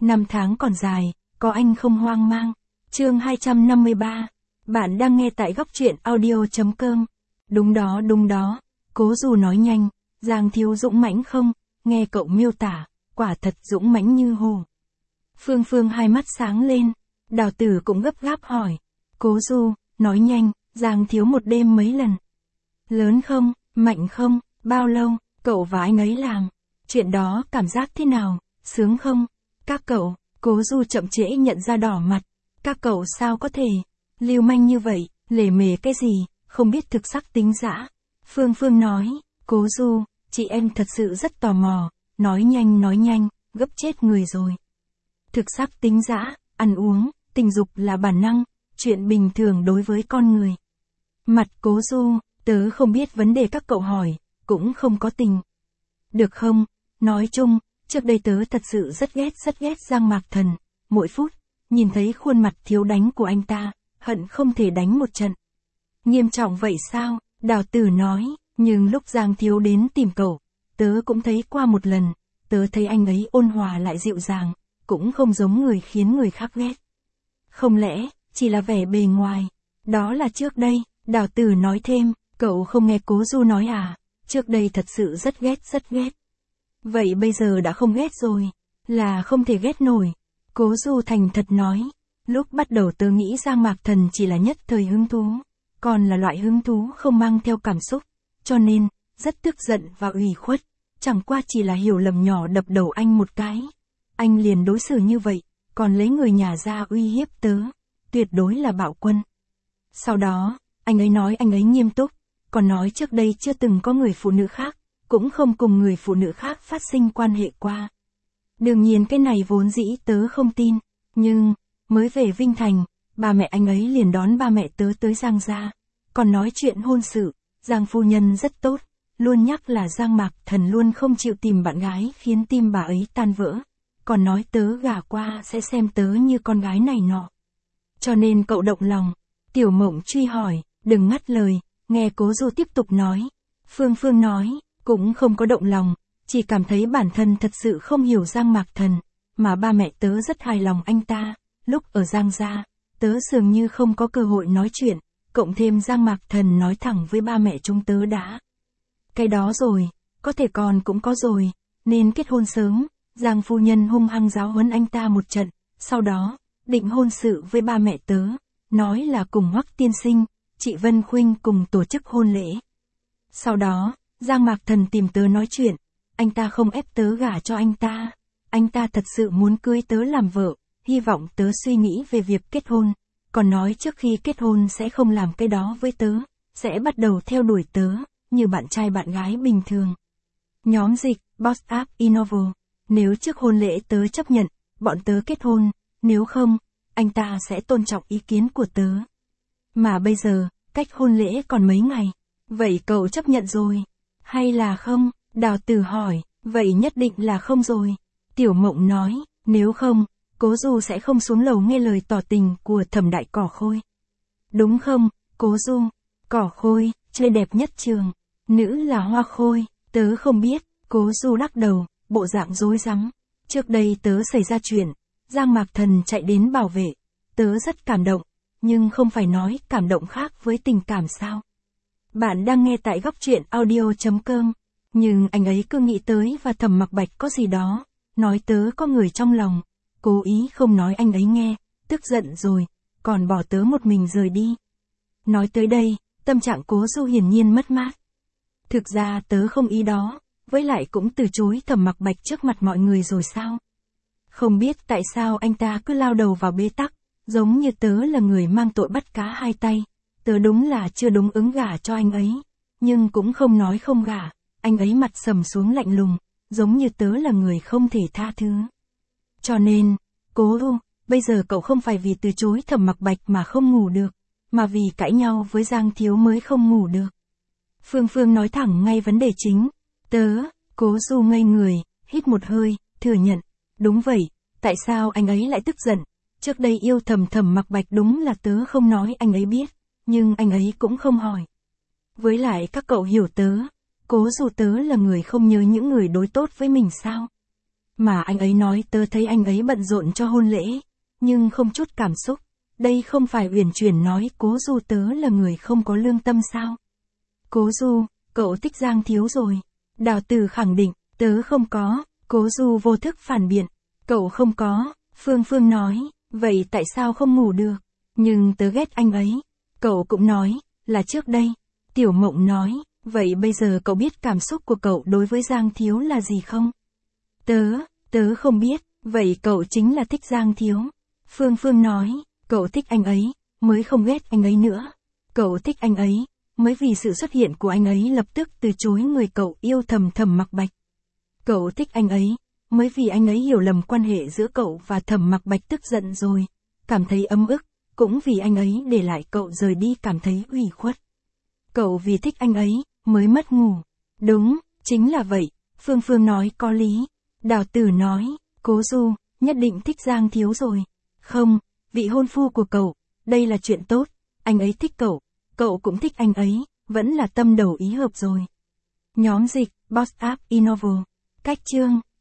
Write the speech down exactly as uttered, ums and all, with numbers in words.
Năm tháng còn dài, có anh không hoang mang. Chương hai trăm năm mươi ba. Bạn đang nghe tại góc truyện audio chấm com. Đúng đó đúng đó, Cố Du nói nhanh, Giang Thiếu dũng mãnh không, nghe cậu miêu tả, quả thật dũng mãnh như hồ. Phương Phương hai mắt sáng lên, Đào Tử cũng gấp gáp hỏi. Cố Du, nói nhanh, Giang Thiếu một đêm mấy lần? Lớn không, mạnh không, bao lâu, cậu và anh ấy làm? Chuyện đó cảm giác thế nào, sướng không? Các cậu, Cố Du chậm trễ nhận ra đỏ mặt. Các cậu sao có thể, lưu manh như vậy, lề mề cái gì, không biết thực sắc tính dã. Phương Phương nói, Cố Du, chị em thật sự rất tò mò, nói nhanh nói nhanh, gấp chết người rồi. Thực sắc tính dã, ăn uống, tình dục là bản năng, chuyện bình thường đối với con người. Mặt Cố Du, tớ không biết vấn đề các cậu hỏi, cũng không có tình. Được không, nói chung, trước đây tớ thật sự rất ghét rất ghét Giang Mạc Thần, mỗi phút, nhìn thấy khuôn mặt thiếu đánh của anh ta, hận không thể đánh một trận. Nghiêm trọng vậy sao, Đào Tử nói, nhưng lúc Giang Thiếu đến tìm cậu, tớ cũng thấy qua một lần, tớ thấy anh ấy ôn hòa lại dịu dàng, cũng không giống người khiến người khác ghét. Không lẽ, chỉ là vẻ bề ngoài, đó là trước đây, Đào Tử nói thêm, cậu không nghe Cố Du nói à, trước đây thật sự rất ghét rất ghét. Vậy bây giờ đã không ghét rồi, là không thể ghét nổi. Cố Du thành thật nói, lúc bắt đầu tớ nghĩ Giang Mạc Thần chỉ là nhất thời hứng thú, còn là loại hứng thú không mang theo cảm xúc, cho nên, rất tức giận và ủy khuất, chẳng qua chỉ là hiểu lầm nhỏ đập đầu anh một cái. Anh liền đối xử như vậy, còn lấy người nhà ra uy hiếp tớ, tuyệt đối là bạo quân. Sau đó, anh ấy nói anh ấy nghiêm túc, còn nói trước đây chưa từng có người phụ nữ khác, cũng không cùng người phụ nữ khác phát sinh quan hệ qua. Đương nhiên cái này vốn dĩ tớ không tin, nhưng, mới về Vinh Thành, ba mẹ anh ấy liền đón ba mẹ tớ tới Giang gia, còn nói chuyện hôn sự, Giang phu nhân rất tốt, luôn nhắc là Giang Mạc Thần luôn không chịu tìm bạn gái khiến tim bà ấy tan vỡ, còn nói tớ gả qua sẽ xem tớ như con gái này nọ. Cho nên cậu động lòng. Tiểu Mộng truy hỏi, đừng ngắt lời, nghe Cố Du tiếp tục nói. Phương Phương nói, cũng không có động lòng, chỉ cảm thấy bản thân thật sự không hiểu Giang Mạc Thần, mà ba mẹ tớ rất hài lòng anh ta, lúc ở Giang gia, tớ dường như không có cơ hội nói chuyện, cộng thêm Giang Mạc Thần nói thẳng với ba mẹ chúng tớ đã. Cái đó rồi, có thể còn cũng có rồi, nên kết hôn sớm, Giang phu nhân hung hăng giáo huấn anh ta một trận, sau đó, định hôn sự với ba mẹ tớ, nói là cùng Hoắc tiên sinh, chị Vân Khuynh cùng tổ chức hôn lễ. Sau đó, Giang Mạc Thần tìm tớ nói chuyện, anh ta không ép tớ gả cho anh ta, anh ta thật sự muốn cưới tớ làm vợ, hy vọng tớ suy nghĩ về việc kết hôn, còn nói trước khi kết hôn sẽ không làm cái đó với tớ, sẽ bắt đầu theo đuổi tớ, như bạn trai bạn gái bình thường. Nhóm dịch, Boss App Innovo, nếu trước hôn lễ tớ chấp nhận, bọn tớ kết hôn, nếu không, anh ta sẽ tôn trọng ý kiến của tớ. Mà bây giờ, cách hôn lễ còn mấy ngày, vậy cậu chấp nhận rồi, hay là không? Đào Tử hỏi, vậy nhất định là không rồi. Tiểu Mộng nói, nếu không, Cố Du sẽ không xuống lầu nghe lời tỏ tình của Thẩm Đại Cỏ Khôi. Đúng không, Cố Du? Cỏ Khôi, chơi đẹp nhất trường. Nữ là Hoa Khôi, tớ không biết. Cố Du lắc đầu, bộ dạng rối rắm. Trước đây tớ xảy ra chuyện, Giang Mạc Thần chạy đến bảo vệ. Tớ rất cảm động, nhưng không phải nói cảm động khác với tình cảm sao. Bạn đang nghe tại góc truyện audio chấm com. Nhưng anh ấy cứ nghĩ tới và Thẩm Mặc Bạch có gì đó, nói tớ có người trong lòng, cố ý không nói anh ấy nghe, tức giận rồi, còn bỏ tớ một mình rời đi. Nói tới đây, tâm trạng Cố Du hiển nhiên mất mát. Thực ra tớ không ý đó, với lại cũng từ chối Thẩm Mặc Bạch trước mặt mọi người rồi sao? Không biết tại sao anh ta cứ lao đầu vào bế tắc, giống như tớ là người mang tội bắt cá hai tay, tớ đúng là chưa đúng ứng gả cho anh ấy, nhưng cũng không nói không gả. Anh ấy mặt sầm xuống lạnh lùng, giống như tớ là người không thể tha thứ. Cho nên, Cố Du, bây giờ cậu không phải vì từ chối Thẩm Mặc Bạch mà không ngủ được, mà vì cãi nhau với Giang Thiếu mới không ngủ được. Phương Phương nói thẳng ngay vấn đề chính. Tớ, Cố Du ngây người, hít một hơi, thừa nhận. Đúng vậy, tại sao anh ấy lại tức giận? Trước đây yêu thầm Thẩm Mặc Bạch đúng là tớ không nói anh ấy biết, nhưng anh ấy cũng không hỏi. Với lại các cậu hiểu tớ. Cố Du tớ là người không nhớ những người đối tốt với mình sao? Mà anh ấy nói tớ thấy anh ấy bận rộn cho hôn lễ, nhưng không chút cảm xúc. Đây không phải uyển chuyển nói Cố Du tớ là người không có lương tâm sao? Cố Du, cậu thích Giang Thiếu rồi. Đào Tử khẳng định, tớ không có. Cố Du vô thức phản biện, cậu không có. Phương Phương nói, vậy tại sao không ngủ được? Nhưng tớ ghét anh ấy. Cậu cũng nói, là trước đây. Tiểu Mộng nói, vậy bây giờ cậu biết cảm xúc của cậu đối với Giang Thiếu là gì không? Tớ, tớ không biết, vậy cậu chính là thích Giang Thiếu. Phương Phương nói, cậu thích anh ấy, mới không ghét anh ấy nữa. Cậu thích anh ấy, mới vì sự xuất hiện của anh ấy lập tức từ chối người cậu yêu thầm Thẩm Mặc Bạch. Cậu thích anh ấy, mới vì anh ấy hiểu lầm quan hệ giữa cậu và Thẩm Mặc Bạch tức giận rồi, cảm thấy ấm ức, cũng vì anh ấy để lại cậu rời đi cảm thấy ủy khuất. Cậu vì thích anh ấy, mới mất ngủ. Đúng, chính là vậy, Phương Phương nói có lý. Đào Tử nói, Cố Du, nhất định thích Giang Thiếu rồi. Không, vị hôn phu của cậu, đây là chuyện tốt, anh ấy thích cậu, cậu cũng thích anh ấy, vẫn là tâm đầu ý hợp rồi. Nhóm dịch, Boss App Innovo. Cách chương